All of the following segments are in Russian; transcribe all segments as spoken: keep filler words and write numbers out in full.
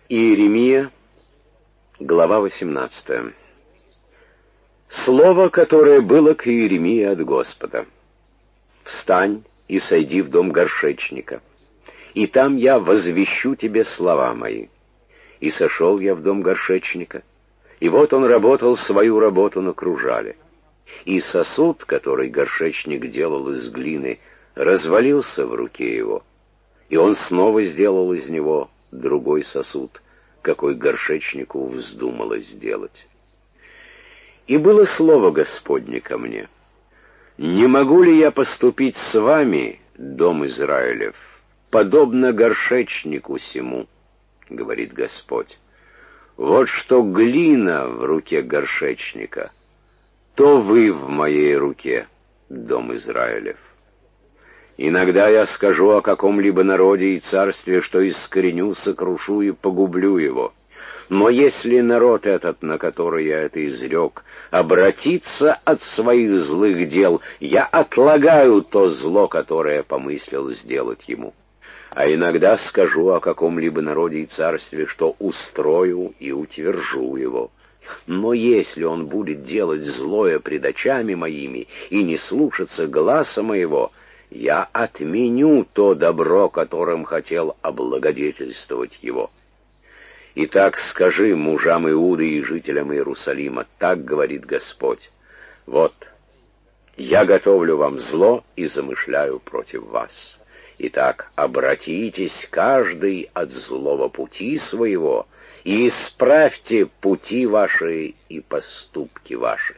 Иеремия, глава восемнадцатая. Слово, которое было к Иеремии от Господа. «Встань и сойди в дом горшечника, и там я возвещу тебе слова мои». И сошел я в дом горшечника, и вот он работал свою работу на кружале. И сосуд, который горшечник делал из глины, развалился в руке его, и он снова сделал из него другой сосуд, какой горшечнику вздумалось сделать. И было слово Господне ко мне: «Не могу ли я поступить с вами, дом Израилев, подобно горшечнику сему?» — говорит Господь. «Вот что глина в руке горшечника, то вы в моей руке, дом Израилев. Иногда я скажу о каком-либо народе и царстве, что искореню, сокрушу и погублю его. Но если народ этот, на который я это изрек, обратится от своих злых дел, я отлагаю то зло, которое помыслил сделать ему. А иногда скажу о каком-либо народе и царстве, что устрою и утвержу его. Но если он будет делать злое пред очами моими и не слушаться гласа моего, я отменю то добро, которым хотел облагодетельствовать его. Итак, скажи мужам Иуды и жителям Иерусалима: так говорит Господь: вот, я готовлю вам зло и замышляю против вас. Итак, обратитесь каждый от злого пути своего и исправьте пути ваши и поступки ваши».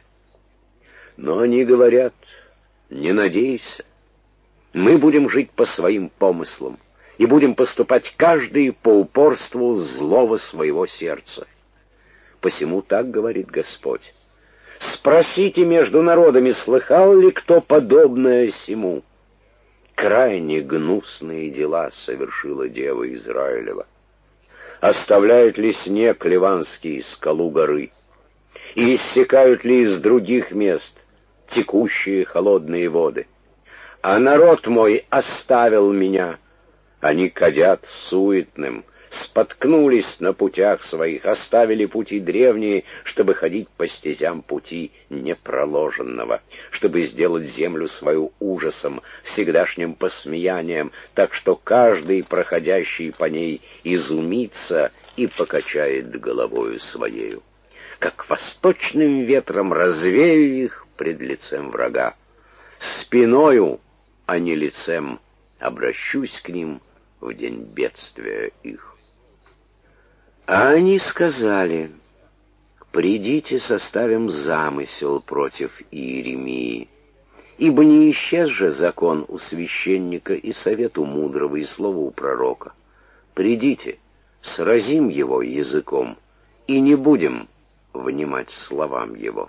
Но они говорят: не надейся, мы будем жить по своим помыслам и будем поступать каждый по упорству злого своего сердца. Посему так говорит Господь: спросите между народами, слыхал ли кто подобное сему? Крайне гнусные дела совершила дева Израилева. Оставляют ли снег ливанский скалу горы, и иссякают ли из других мест текущие холодные воды? А народ мой оставил меня, они кадят суетным, споткнулись на путях своих, оставили пути древние, чтобы ходить по стезям пути непроложенного, чтобы сделать землю свою ужасом, всегдашним посмеянием, так что каждый, проходящий по ней, изумится и покачает головою своею. Как восточным ветром развею их пред лицем врага, спиною, а не лицем, обращусь к ним в день бедствия их». А они сказали: «Придите, составим замысел против Иеремии, ибо не исчез же закон у священника и совет у мудрого и слово у пророка. Придите, сразим его языком, и не будем внимать словам его.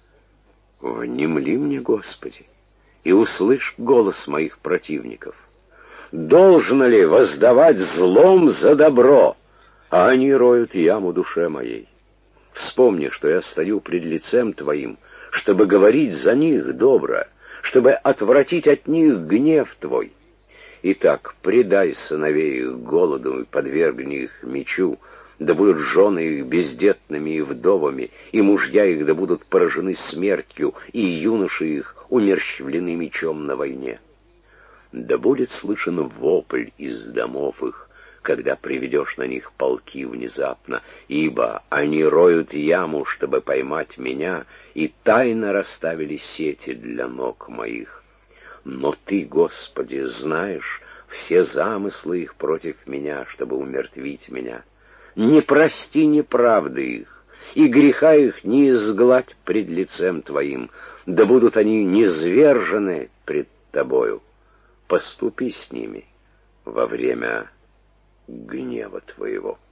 Внемли мне, Господи, и услышь голос моих противников. Должно ли воздавать злом за добро, а они роют яму душе моей? Вспомни, что я стою пред лицем Твоим, чтобы говорить за них добро, чтобы отвратить от них гнев Твой. Итак, предай сыновей их голоду и подвергни их мечу, да будут жены их бездетными и вдовами, и мужья их да будут поражены смертью, и юноши их умерщвлены мечом на войне. Да будет слышен вопль из домов их, когда приведешь на них полки внезапно, ибо они роют яму, чтобы поймать меня, и тайно расставили сети для ног моих. Но Ты, Господи, знаешь все замыслы их против меня, чтобы умертвить меня. Не прости неправды их, и греха их не изгладь пред лицем Твоим, да будут они низвержены пред Тобою. Поступи с ними во время гнева Твоего».